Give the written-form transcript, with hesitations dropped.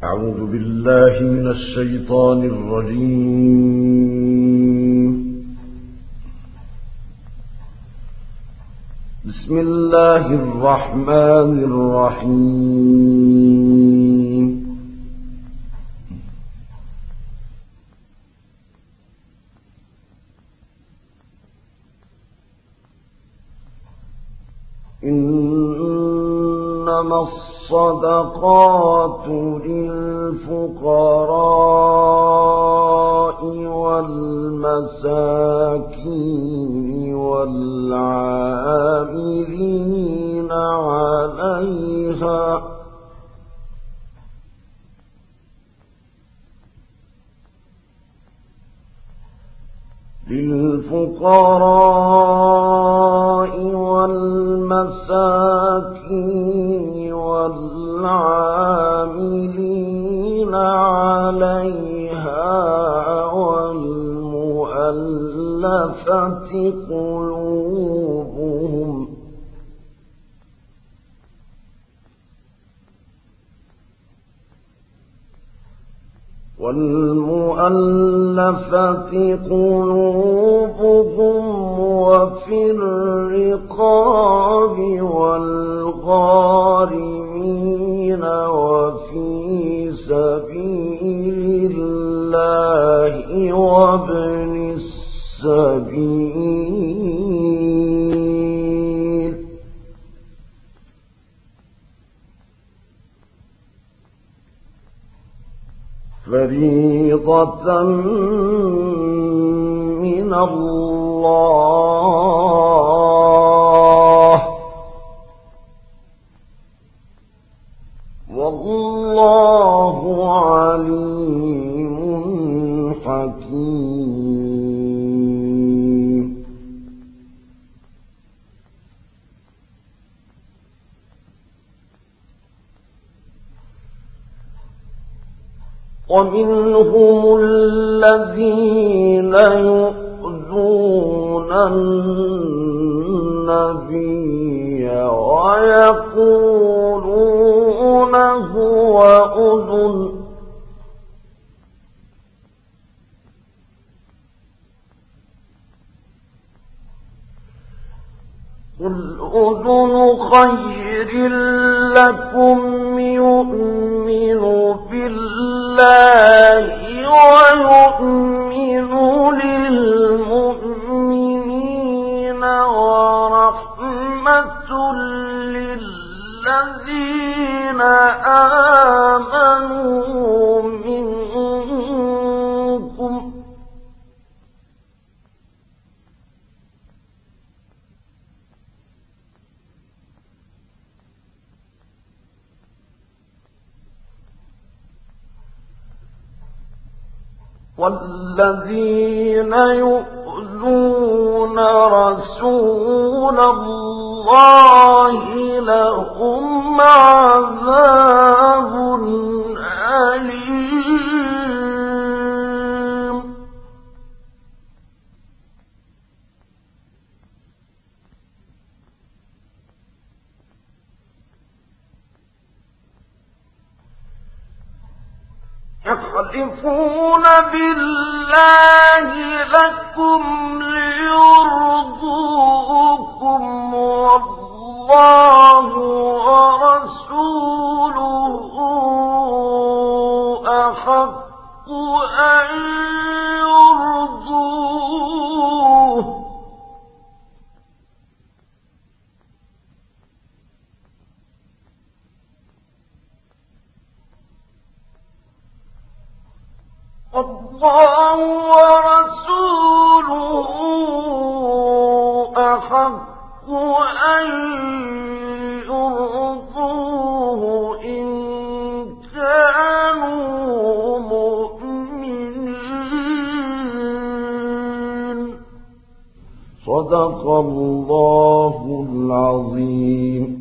أعوذ بالله من الشيطان الرجيم. بسم الله الرحمن الرحيم. إنما الصدقات للفقراء والمساكين والعاملين عليها والمساكين والعاملين عليها والمؤلفة قلوبهم وفي الرقاب والغارمين وفي سبيل الله وابن السبيل فريضة من الله والله عليم حكيم. ومنهم الذين يؤذون النبي ويقولون هو أذن قل أذن خير لكم يؤمن بالله ويؤمن للمؤمنين ورحمة للذين آمنوا منكم والذين يؤذون رسول الله لهم عذاب أليم. يحلفون بالله لكم ليرضوكم والله ورسوله أحق أن يرضوه الله ورسوله أحق أن يرضوه إن كانوا مؤمنين. صدق الله العظيم.